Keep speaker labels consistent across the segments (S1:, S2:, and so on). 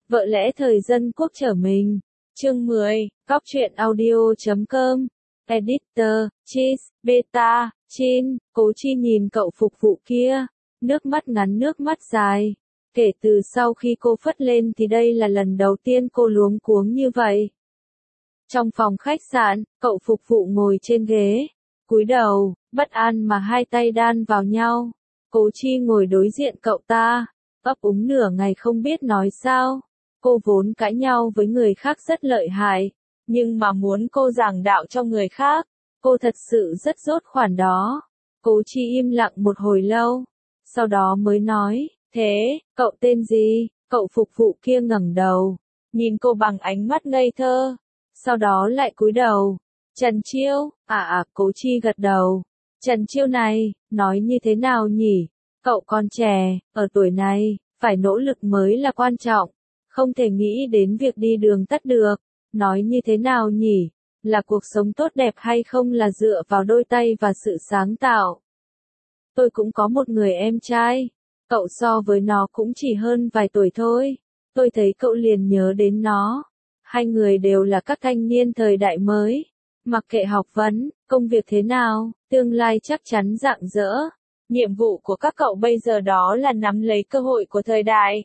S1: Vợ lẽ thời dân quốc trở mình. Chương 10, Góc truyện audio.com. Editor, Cheese, Beta, Chin. Cố Chi nhìn cậu phục vụ kia. Nước mắt ngắn nước mắt dài. Kể từ sau khi cô phất lên thì đây là lần đầu tiên cô luống cuống như vậy. Trong phòng khách sạn, cậu phục vụ ngồi trên ghế. Cúi đầu, bất an mà hai tay đan vào nhau. Cố Chi ngồi đối diện cậu ta. Ấp úng nửa ngày không biết nói sao. Cô vốn cãi nhau với người khác rất lợi hại, nhưng mà muốn cô giảng đạo cho người khác, cô thật sự rất dốt khoản đó. Cố Chi im lặng một hồi lâu, sau đó mới nói, thế, cậu tên gì? Cậu phục vụ kia ngẩng đầu, nhìn cô bằng ánh mắt ngây thơ, sau đó lại cúi đầu. Trần Chiêu, Cố Chi gật đầu. Trần Chiêu này, nói như thế nào nhỉ? Cậu còn trẻ, ở tuổi này, phải nỗ lực mới là quan trọng. Không thể nghĩ đến việc đi đường tắt được. Nói như thế nào nhỉ? Là cuộc sống tốt đẹp hay không là dựa vào đôi tay và sự sáng tạo. Tôi cũng có một người em trai. Cậu so với nó cũng chỉ hơn vài tuổi thôi. Tôi thấy cậu liền nhớ đến nó. Hai người đều là các thanh niên thời đại mới. Mặc kệ học vấn, công việc thế nào, tương lai chắc chắn rạng rỡ. Nhiệm vụ của các cậu bây giờ đó là nắm lấy cơ hội của thời đại.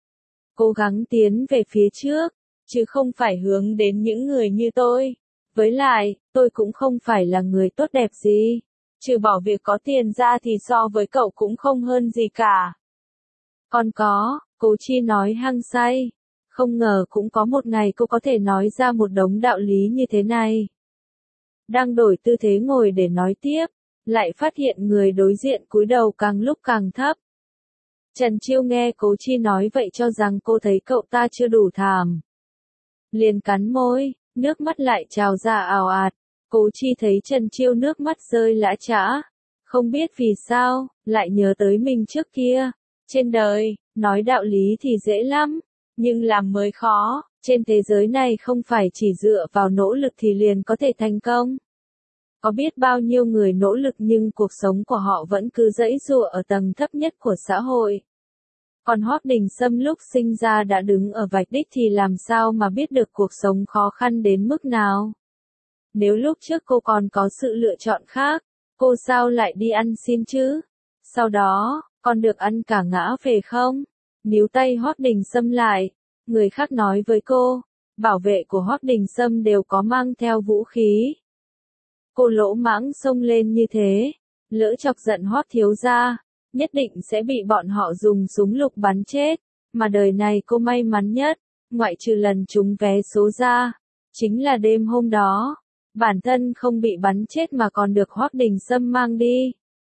S1: Cố gắng tiến về phía trước, chứ không phải hướng đến những người như tôi. Với lại, tôi cũng không phải là người tốt đẹp gì. Trừ bỏ việc có tiền ra thì so với cậu cũng không hơn gì cả. Còn có, Cố Chi nói hăng say. Không ngờ cũng có một ngày cô có thể nói ra một đống đạo lý như thế này. Đang đổi tư thế ngồi để nói tiếp, lại phát hiện người đối diện cúi đầu càng lúc càng thấp. Trần Chiêu nghe Cố Chi nói vậy cho rằng cô thấy cậu ta chưa đủ thảm. Liền cắn môi, nước mắt lại trào ra ào ạt. Cố Chi thấy Trần Chiêu nước mắt rơi lã chã. Không biết vì sao, lại nhớ tới mình trước kia. Trên đời, nói đạo lý thì dễ lắm, nhưng làm mới khó. Trên thế giới này không phải chỉ dựa vào nỗ lực thì liền có thể thành công. Có biết bao nhiêu người nỗ lực nhưng cuộc sống của họ vẫn cứ giãy giụa ở tầng thấp nhất của xã hội. Còn Hoắc Đình Sâm lúc sinh ra đã đứng ở vạch đích thì làm sao mà biết được cuộc sống khó khăn đến mức nào. Nếu lúc trước cô còn có sự lựa chọn khác, cô sao lại đi ăn xin chứ? Sau đó, còn được ăn cả ngã về không? Níu tay Hoắc Đình Sâm lại, người khác nói với cô, bảo vệ của Hoắc Đình Sâm đều có mang theo vũ khí. Cô lỗ mãng xông lên như thế, lỡ chọc giận Hoắc thiếu gia, nhất định sẽ bị bọn họ dùng súng lục bắn chết, mà đời này cô may mắn nhất, ngoại trừ lần trúng vé số ra, chính là đêm hôm đó, bản thân không bị bắn chết mà còn được Hoắc Đình Sâm mang đi.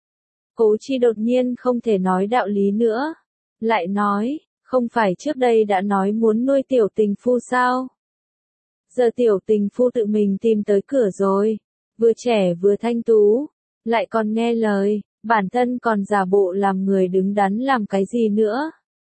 S1: Cố Chi đột nhiên không thể nói đạo lý nữa, lại nói, không phải trước đây đã nói muốn nuôi tiểu tình phu sao? Giờ tiểu tình phu tự mình tìm tới cửa rồi, vừa trẻ vừa thanh tú, lại còn nghe lời. Bản thân còn giả bộ làm người đứng đắn làm cái gì nữa.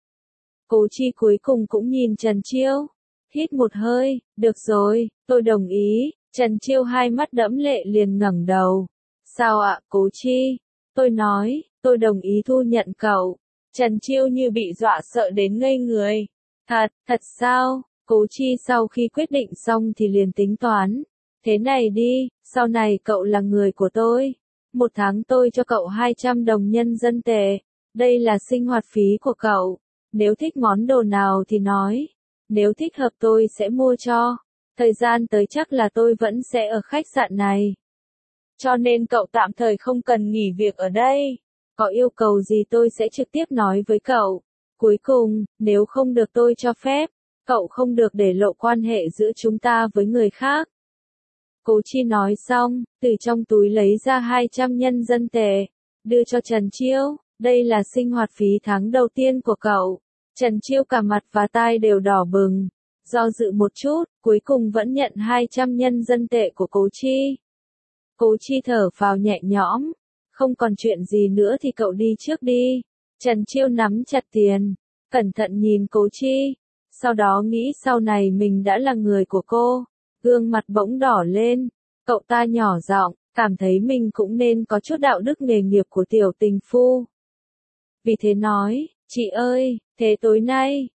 S1: Cố Chi cuối cùng cũng nhìn Trần Chiêu. Hít một hơi, được rồi, tôi đồng ý. Trần Chiêu hai mắt đẫm lệ liền ngẩng đầu. Sao ạ, Cố Chi? Tôi nói, tôi đồng ý thu nhận cậu. Trần Chiêu như bị dọa sợ đến ngây người. Thật sao? Cố Chi sau khi quyết định xong thì liền tính toán. Thế này đi, sau này cậu là người của tôi. Một tháng tôi cho cậu 200 đồng nhân dân tệ. Đây là sinh hoạt phí của cậu. Nếu thích món đồ nào thì nói. Nếu thích hợp tôi sẽ mua cho. Thời gian tới chắc là tôi vẫn sẽ ở khách sạn này. Cho nên cậu tạm thời không cần nghỉ việc ở đây. Có yêu cầu gì tôi sẽ trực tiếp nói với cậu. Cuối cùng, nếu không được tôi cho phép, cậu không được để lộ quan hệ giữa chúng ta với người khác. Cố Chi nói xong, từ trong túi lấy ra 200 nhân dân tệ, đưa cho Trần Chiêu, đây là sinh hoạt phí tháng đầu tiên của cậu. Trần Chiêu cả mặt và tai đều đỏ bừng, do dự một chút, cuối cùng vẫn nhận 200 nhân dân tệ của Cố Chi. Cố Chi thở phào nhẹ nhõm, không còn chuyện gì nữa thì cậu đi trước đi. Trần Chiêu nắm chặt tiền, cẩn thận nhìn Cố Chi, sau đó nghĩ sau này mình đã là người của cô. Gương mặt bỗng đỏ lên, cậu ta nhỏ giọng, cảm thấy mình cũng nên có chút đạo đức nghề nghiệp của tiểu tình phu. Vì thế nói, chị ơi, thế tối nay,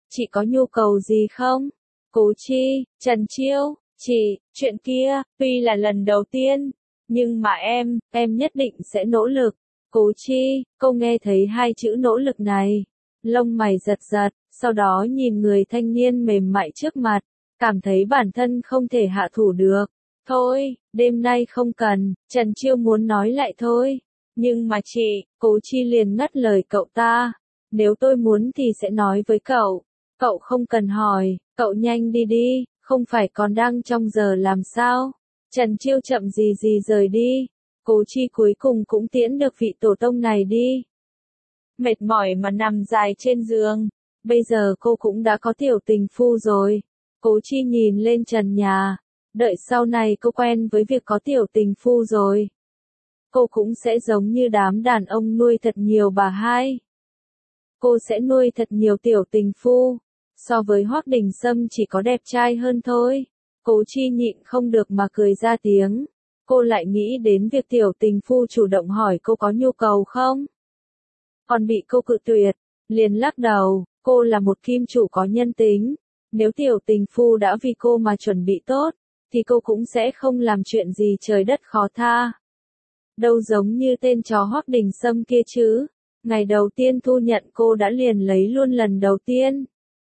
S1: Chị có nhu cầu gì không? Cố Chi, Trần Chiêu, chị, chuyện kia, tuy là lần đầu tiên, nhưng mà em nhất định sẽ nỗ lực. Cố Chi, cô nghe thấy hai chữ nỗ lực này. Lông mày giật giật, sau đó nhìn người thanh niên mềm mại trước mặt, cảm thấy bản thân không thể hạ thủ được. Thôi, đêm nay không cần, Trần Chiêu muốn nói lại thôi. Nhưng mà chị, Cố Chi liền ngắt lời cậu ta. Nếu tôi muốn thì sẽ nói với cậu. Cậu không cần hỏi, cậu nhanh đi đi, không phải còn đang trong giờ làm sao. Trần Chiêu chậm gì gì rời đi. Cố Chi cuối cùng cũng tiễn được vị tổ tông này đi. Mệt mỏi mà nằm dài trên giường. Bây giờ cô cũng đã có tiểu tình phu rồi. Cố Chi nhìn lên trần nhà. Đợi sau này cô quen với việc có tiểu tình phu rồi, cô cũng sẽ giống như đám đàn ông nuôi thật nhiều bà hai. Cô sẽ nuôi thật nhiều tiểu tình phu. So với Hoắc Đình Sâm chỉ có đẹp trai hơn thôi. Cố Chi nhịn không được mà cười ra tiếng. Cô lại nghĩ đến việc tiểu tình phu chủ động hỏi cô có nhu cầu không. Còn bị cô cự tuyệt, liền lắc đầu, cô là một kim chủ có nhân tính. Nếu tiểu tình phu đã vì cô mà chuẩn bị tốt, thì cô cũng sẽ không làm chuyện gì trời đất khó tha. Đâu giống như tên chó Hoắc Đình Sâm kia chứ. Ngày đầu tiên thu nhận cô đã liền lấy luôn lần đầu tiên.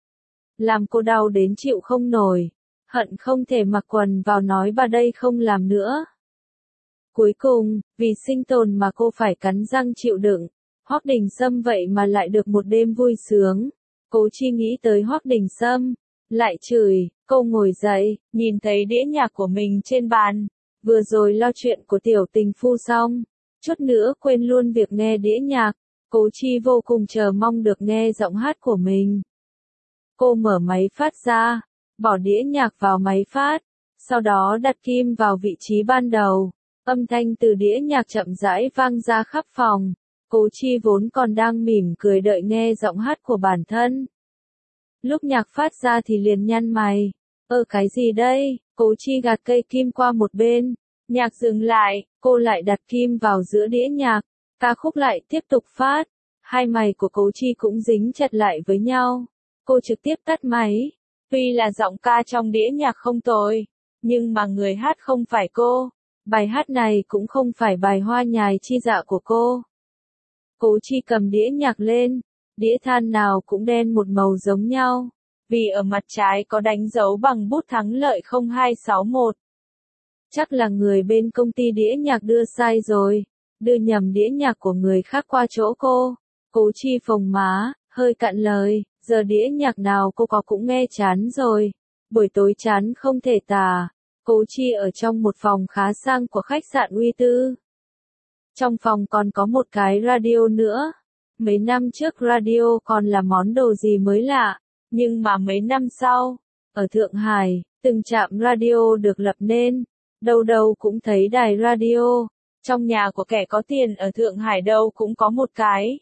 S1: Làm cô đau đến chịu không nổi. Hận không thể mặc quần vào nói bà đây không làm nữa. Cuối cùng, vì sinh tồn mà cô phải cắn răng chịu đựng. Hoắc Đình Sâm vậy mà lại được một đêm vui sướng. Cố Chi nghĩ tới Hoắc Đình Sâm, lại chửi. Cô ngồi dậy, nhìn thấy đĩa nhạc của mình trên bàn. Vừa rồi lo chuyện của tiểu tình phu xong, chút nữa quên luôn việc nghe đĩa nhạc. Cố Chi vô cùng chờ mong được nghe giọng hát của mình. Cô mở máy phát ra, bỏ đĩa nhạc vào máy phát, sau đó đặt kim vào vị trí ban đầu. Âm thanh từ đĩa nhạc chậm rãi vang ra khắp phòng. Cố Chi vốn còn đang mỉm cười đợi nghe giọng hát của bản thân. Lúc nhạc phát ra thì liền nhăn mày. Cái gì đây? Cố Chi gạt cây kim qua một bên. Nhạc dừng lại, cô lại đặt kim vào giữa đĩa nhạc. Ca khúc lại tiếp tục phát. Hai mày của Cố Chi cũng dính chặt lại với nhau. Cô trực tiếp tắt máy. Tuy là giọng ca trong đĩa nhạc không tồi, nhưng mà người hát không phải cô. Bài hát này cũng không phải bài Hoa Nhài Chi Dạ của cô. Cố Chi cầm đĩa nhạc lên. Đĩa than nào cũng đen một màu giống nhau. Vì ở mặt trái có đánh dấu bằng bút thắng lợi 0261. Chắc là người bên công ty đĩa nhạc đưa sai rồi. Đưa nhầm đĩa nhạc của người khác qua chỗ cô. Cố Chi phồng má, hơi cạn lời. Giờ đĩa nhạc nào cô có cũng nghe chán rồi. Buổi tối chán không thể tả. Cố Chi ở trong một phòng khá sang của khách sạn uy tư. Trong phòng còn có một cái radio nữa. Mấy năm trước radio còn là món đồ gì mới lạ. Nhưng mà mấy năm sau, ở Thượng Hải, từng trạm radio được lập nên. Đâu đâu cũng thấy đài radio. Trong nhà của kẻ có tiền ở Thượng Hải đâu cũng có một cái.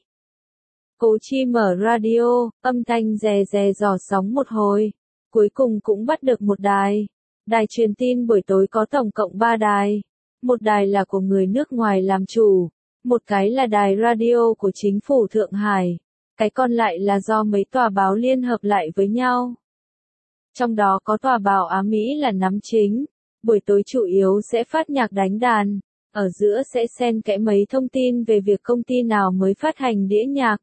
S1: Cố Chi mở radio, âm thanh rè rè dò sóng một hồi. Cuối cùng cũng bắt được một đài. Đài truyền tin buổi tối có tổng cộng 3 đài. Một đài là của người nước ngoài làm chủ. Một cái là đài radio của chính phủ Thượng Hải. Cái còn lại là do mấy tòa báo liên hợp lại với nhau. Trong đó có tòa báo Á Mỹ là nắm chính. Buổi tối chủ yếu sẽ phát nhạc đánh đàn. Ở giữa sẽ xen kẽ mấy thông tin về việc công ty nào mới phát hành đĩa nhạc.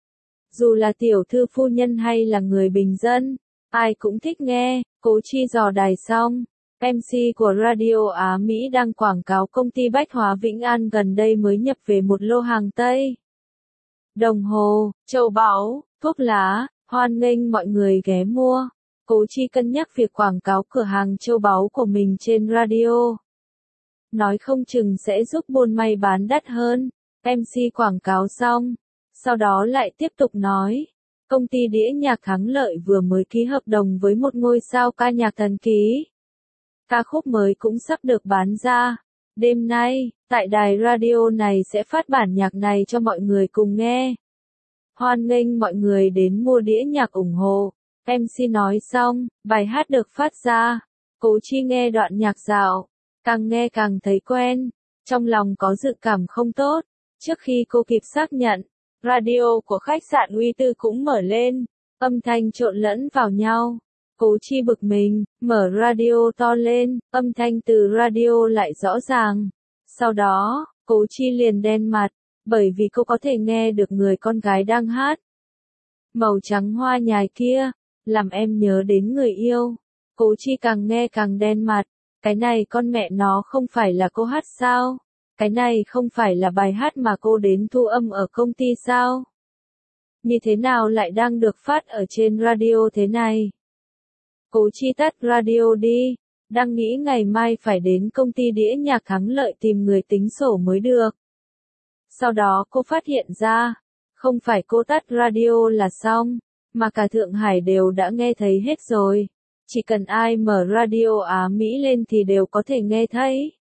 S1: Dù là tiểu thư phu nhân hay là người bình dân, ai cũng thích nghe. Cố Chi dò đài xong. MC của Radio Á Mỹ đang quảng cáo công ty bách hóa Vĩnh An gần đây mới nhập về một lô hàng Tây. Đồng hồ, châu báu, thuốc lá, hoan nghênh mọi người ghé mua. Cố Chi cân nhắc việc quảng cáo cửa hàng châu báu của mình trên radio. Nói không chừng sẽ giúp buôn may bán đắt hơn. MC quảng cáo xong, sau đó lại tiếp tục nói. Công ty đĩa nhạc Thắng Lợi vừa mới ký hợp đồng với một ngôi sao ca nhạc thần ký. Ca khúc mới cũng sắp được bán ra. Đêm nay, tại đài radio này sẽ phát bản nhạc này cho mọi người cùng nghe. Hoan nghênh mọi người đến mua đĩa nhạc ủng hộ. MC nói xong, bài hát được phát ra. Cố Chi nghe đoạn nhạc dạo, càng nghe càng thấy quen. Trong lòng có dự cảm không tốt. Trước khi cô kịp xác nhận, radio của khách sạn uy tư cũng mở lên. âm thanh trộn lẫn vào nhau. Cố Chi bực mình, mở radio to lên, âm thanh từ radio lại rõ ràng. Sau đó, Cố Chi liền đen mặt, bởi vì cô có thể nghe được người con gái đang hát. Màu trắng hoa nhài kia, làm em nhớ đến người yêu. Cố Chi càng nghe càng đen mặt, cái này con mẹ nó không phải là cô hát sao? Cái này không phải là bài hát mà cô đến thu âm ở công ty sao? Như thế nào lại đang được phát ở trên radio thế này? Cố Chi tắt radio đi, đang nghĩ ngày mai phải đến công ty đĩa nhạc Thắng Lợi tìm người tính sổ mới được. Sau đó cô phát hiện ra, không phải cô tắt radio là xong, mà cả Thượng Hải đều đã nghe thấy hết rồi. Chỉ cần ai mở radio Á Mỹ lên thì đều có thể nghe thấy.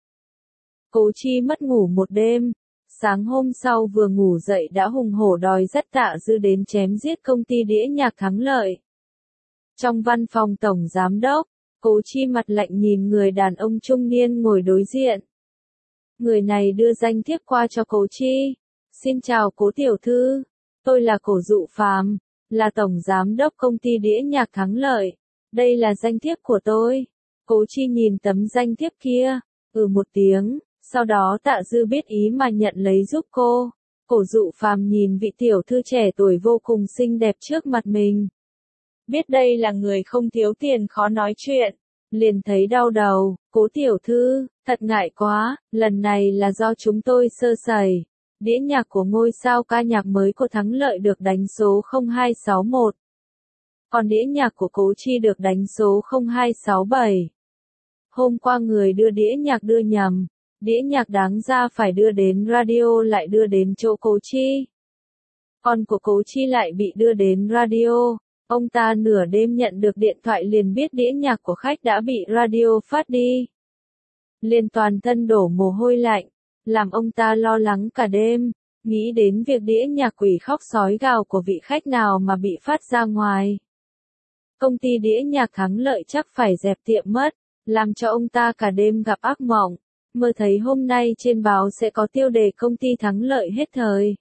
S1: Cố Chi mất ngủ một đêm, sáng hôm sau vừa ngủ dậy đã hùng hổ đòi dắt Tạ Dư đến chém giết công ty đĩa nhạc Thắng Lợi. Trong văn phòng tổng giám đốc, Cố Chi mặt lạnh nhìn người đàn ông trung niên ngồi đối diện. Người này đưa danh thiếp qua cho Cố Chi. Xin chào Cố tiểu thư, tôi là Cổ Dụ Phàm, là tổng giám đốc công ty đĩa nhạc Thắng Lợi. Đây là danh thiếp của tôi. Cố Chi nhìn tấm danh thiếp kia, một tiếng, sau đó Tạ Dư biết ý mà nhận lấy giúp cô. Cổ Dụ Phàm nhìn vị tiểu thư trẻ tuổi vô cùng xinh đẹp trước mặt mình. Biết đây là người không thiếu tiền khó nói chuyện, liền thấy đau đầu. Cố tiểu thư, thật ngại quá, lần này là do chúng tôi sơ sẩy. Đĩa nhạc của ngôi sao ca nhạc mới của Thắng Lợi được đánh số 0261. Còn đĩa nhạc của Cố Chi được đánh số 0267. Hôm qua người đưa đĩa nhạc đưa nhầm, đĩa nhạc đáng ra phải đưa đến radio lại đưa đến chỗ Cố Chi. Còn của Cố Chi lại bị đưa đến radio. Ông ta nửa đêm nhận được điện thoại liền biết đĩa nhạc của khách đã bị radio phát đi. Liền toàn thân đổ mồ hôi lạnh, làm ông ta lo lắng cả đêm, nghĩ đến việc đĩa nhạc quỷ khóc sói gào của vị khách nào mà bị phát ra ngoài. Công ty đĩa nhạc Thắng Lợi chắc phải dẹp tiệm mất, làm cho ông ta cả đêm gặp ác mộng, mơ thấy hôm nay trên báo sẽ có tiêu đề công ty Thắng Lợi hết thời.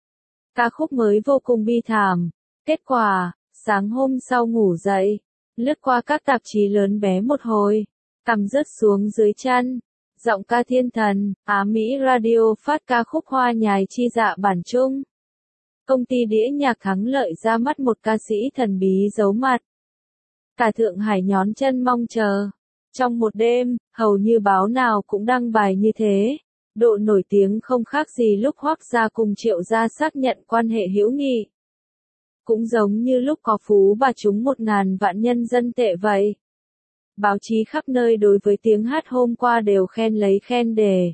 S1: Ca khúc mới vô cùng bi thảm. Kết quả, sáng hôm sau ngủ dậy, lướt qua các tạp chí lớn bé một hồi, cằm rớt xuống dưới chân. Giọng ca thiên thần, Á Mỹ Radio phát ca khúc Hoa Nhài Chi Dạ bản Trung. Công ty đĩa nhạc Thắng Lợi ra mắt một ca sĩ thần bí giấu mặt. Cả Thượng Hải nhón chân mong chờ. Trong một đêm, hầu như báo nào cũng đăng bài như thế. Độ nổi tiếng không khác gì lúc Hoắc Gia cùng Triệu Gia xác nhận quan hệ hữu nghị. Cũng giống như lúc có Phú Bà trúng 1.000 vạn nhân dân tệ vậy. Báo chí khắp nơi đối với tiếng hát hôm qua đều khen lấy khen để.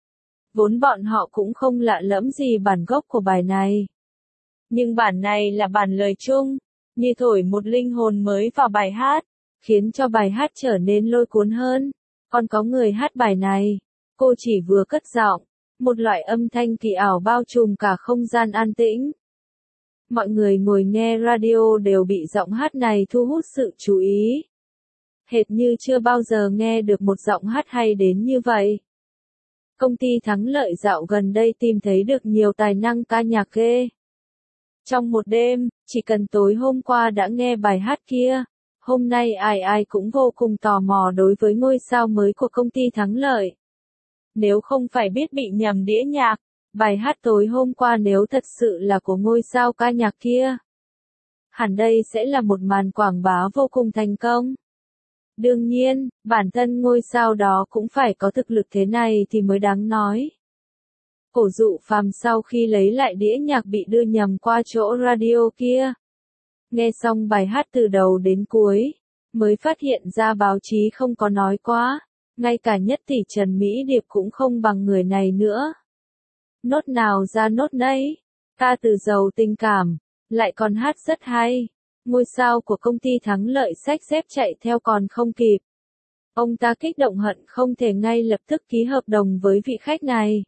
S1: Vốn bọn họ cũng không lạ lẫm gì bản gốc của bài này. Nhưng bản này là bản lời chung, như thổi một linh hồn mới vào bài hát, khiến cho bài hát trở nên lôi cuốn hơn. Còn có người hát bài này, cô chỉ vừa cất giọng, một loại âm thanh kỳ ảo bao trùm cả không gian an tĩnh. Mọi người ngồi nghe radio đều bị giọng hát này thu hút sự chú ý. Hệt như chưa bao giờ nghe được một giọng hát hay đến như vậy. Công ty Thắng Lợi dạo gần đây tìm thấy được nhiều tài năng ca nhạc ghê. Trong một đêm, chỉ cần tối hôm qua đã nghe bài hát kia, hôm nay ai ai cũng vô cùng tò mò đối với ngôi sao mới của công ty Thắng Lợi. Nếu không phải biết bị nhầm đĩa nhạc, bài hát tối hôm qua nếu thật sự là của ngôi sao ca nhạc kia, hẳn đây sẽ là một màn quảng bá vô cùng thành công. Đương nhiên, bản thân ngôi sao đó cũng phải có thực lực thế này thì mới đáng nói. Cổ Dụ Phàm sau khi lấy lại đĩa nhạc bị đưa nhầm qua chỗ radio kia. Nghe xong bài hát từ đầu đến cuối, mới phát hiện ra báo chí không có nói quá, ngay cả nhất tỷ Trần Mỹ Điệp cũng không bằng người này nữa. Nốt nào ra nốt nấy, ca từ giàu tình cảm, lại còn hát rất hay. Ngôi sao của công ty Thắng Lợi xách dép chạy theo còn không kịp. Ông ta kích động hận không thể ngay lập tức ký hợp đồng với vị khách này.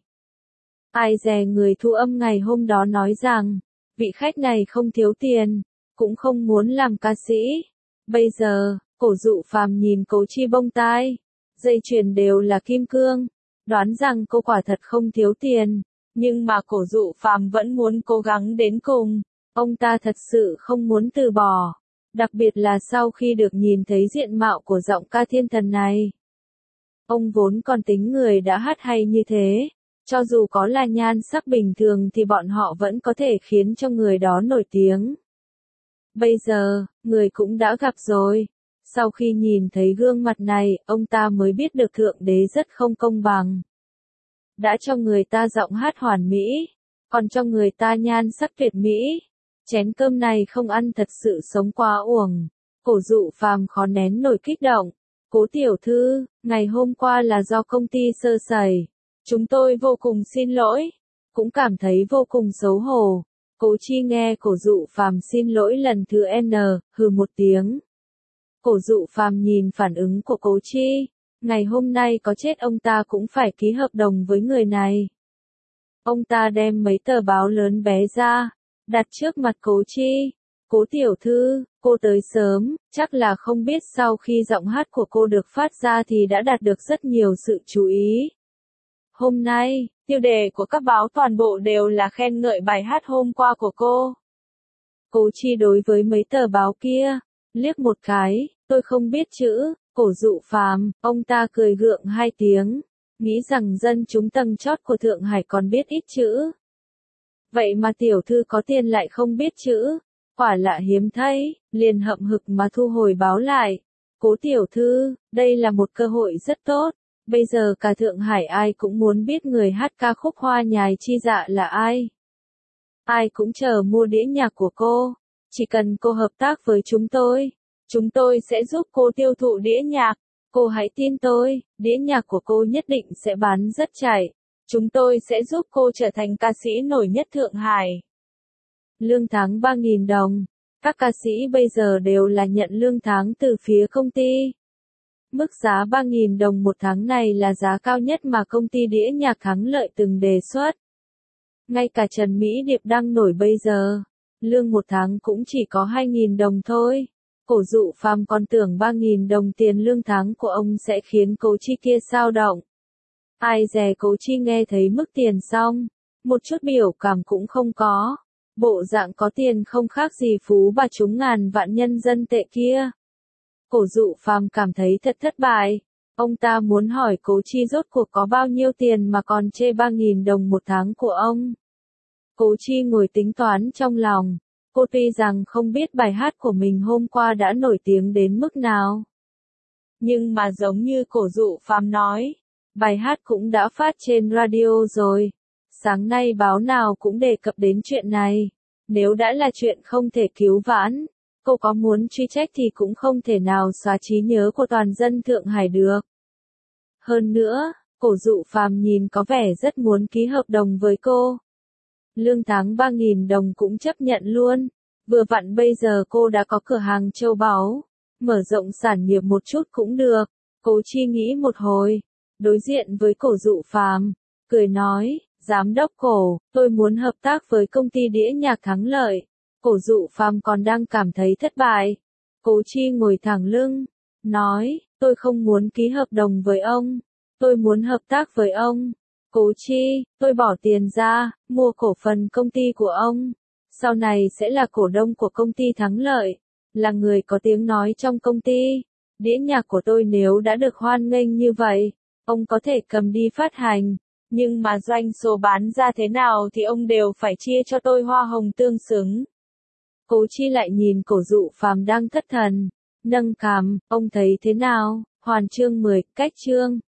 S1: Ai dè người thu âm ngày hôm đó nói rằng, vị khách này không thiếu tiền, cũng không muốn làm ca sĩ. Bây giờ, Cổ Dụ Phàm nhìn Cố Chi bông tai, dây chuyền đều là kim cương, đoán rằng cô quả thật không thiếu tiền, nhưng mà Cổ Dụ Phàm vẫn muốn cố gắng đến cùng. Ông ta thật sự không muốn từ bỏ, đặc biệt là sau khi được nhìn thấy diện mạo của giọng ca thiên thần này. Ông vốn còn tính người đã hát hay như thế, cho dù có là nhan sắc bình thường thì bọn họ vẫn có thể khiến cho người đó nổi tiếng. Bây giờ, người cũng đã gặp rồi. Sau khi nhìn thấy gương mặt này, ông ta mới biết được Thượng Đế rất không công bằng. Đã cho người ta giọng hát hoàn mỹ, còn cho người ta nhan sắc tuyệt mỹ. Chén cơm này không ăn thật sự sống quá uổng. Cổ Dụ Phàm khó nén nổi kích động. Cố tiểu thư, ngày hôm qua là do công ty sơ sẩy. Chúng tôi vô cùng xin lỗi. Cũng cảm thấy vô cùng xấu hổ. Cố Chi nghe Cổ Dụ Phàm xin lỗi lần thứ N, hừ một tiếng. Cổ Dụ Phàm nhìn phản ứng của Cố Chi. Ngày hôm nay có chết ông ta cũng phải ký hợp đồng với người này. Ông ta đem mấy tờ báo lớn bé ra, đặt trước mặt Cố Chi. Cố tiểu thư, cô tới sớm, chắc là không biết sau khi giọng hát của cô được phát ra thì đã đạt được rất nhiều sự chú ý. Hôm nay, tiêu đề của các báo toàn bộ đều là khen ngợi bài hát hôm qua của cô. Cố Chi đối với mấy tờ báo kia, liếc một cái, tôi không biết chữ. Cổ Dụ Phàm, ông ta cười gượng hai tiếng, nghĩ rằng dân chúng tầng chót của Thượng Hải còn biết ít chữ. Vậy mà tiểu thư có tiền lại không biết chữ, quả lạ hiếm thấy, liền hậm hực mà thu hồi báo lại. Cố tiểu thư, đây là một cơ hội rất tốt, bây giờ cả Thượng Hải ai cũng muốn biết người hát ca khúc Hoa Nhài Chi Dạ là ai. Ai cũng chờ mua đĩa nhạc của cô, chỉ cần cô hợp tác với chúng tôi sẽ giúp cô tiêu thụ đĩa nhạc, cô hãy tin tôi, đĩa nhạc của cô nhất định sẽ bán rất chạy, chúng tôi sẽ giúp cô trở thành ca sĩ nổi nhất Thượng Hải. Lương tháng 3.000 đồng, các ca sĩ bây giờ đều là nhận lương tháng từ phía công ty. Mức giá 3.000 đồng một tháng này là giá cao nhất mà công ty đĩa nhạc Thắng Lợi từng đề xuất. Ngay cả Trần Mỹ Điệp đang nổi bây giờ, lương một tháng cũng chỉ có 2.000 đồng thôi. Cổ Dụ Phàm còn tưởng 3.000 đồng tiền lương tháng của ông sẽ khiến Cố Chi kia xao động. Ai dè Cố Chi nghe thấy mức tiền xong, một chút biểu cảm cũng không có. Bộ dạng có tiền không khác gì phú bà trúng ngàn vạn nhân dân tệ kia. Cổ Dụ Phàm cảm thấy thật thất bại. Ông ta muốn hỏi Cố Chi rốt cuộc có bao nhiêu tiền mà còn chê 3.000 đồng một tháng của ông. Cố Chi ngồi tính toán trong lòng. Cô tuy rằng không biết bài hát của mình hôm qua đã nổi tiếng đến mức nào. Nhưng mà giống như Cổ Dụ Phàm nói, bài hát cũng đã phát trên radio rồi. Sáng nay báo nào cũng đề cập đến chuyện này. Nếu đã là chuyện không thể cứu vãn, cô có muốn truy trách thì cũng không thể nào xóa trí nhớ của toàn dân Thượng Hải được. Hơn nữa, Cổ Dụ Phàm nhìn có vẻ rất muốn ký hợp đồng với cô. Lương tháng 3.000 đồng cũng chấp nhận luôn. Vừa vặn bây giờ cô đã có cửa hàng châu báu. Mở rộng sản nghiệp một chút cũng được. Cố Chi nghĩ một hồi. Đối diện với Cổ Dụ Phàm, cười nói, Giám đốc Cổ, tôi muốn hợp tác với công ty đĩa nhạc Thắng Lợi. Cổ Dụ Phàm còn đang cảm thấy thất bại. Cố Chi ngồi thẳng lưng, nói, tôi không muốn ký hợp đồng với ông. Tôi muốn hợp tác với ông. Cố Chi, tôi bỏ tiền ra, mua cổ phần công ty của ông. Sau này sẽ là cổ đông của công ty Thắng Lợi. Là người có tiếng nói trong công ty. Đĩa nhạc của tôi nếu đã được hoan nghênh như vậy, ông có thể cầm đi phát hành. Nhưng mà doanh số bán ra thế nào thì ông đều phải chia cho tôi hoa hồng tương xứng. Cố Chi lại nhìn Cổ Dụ Phàm đang thất thần. Nâng cằm, ông thấy thế nào? Hoàn chương 10, cách chương.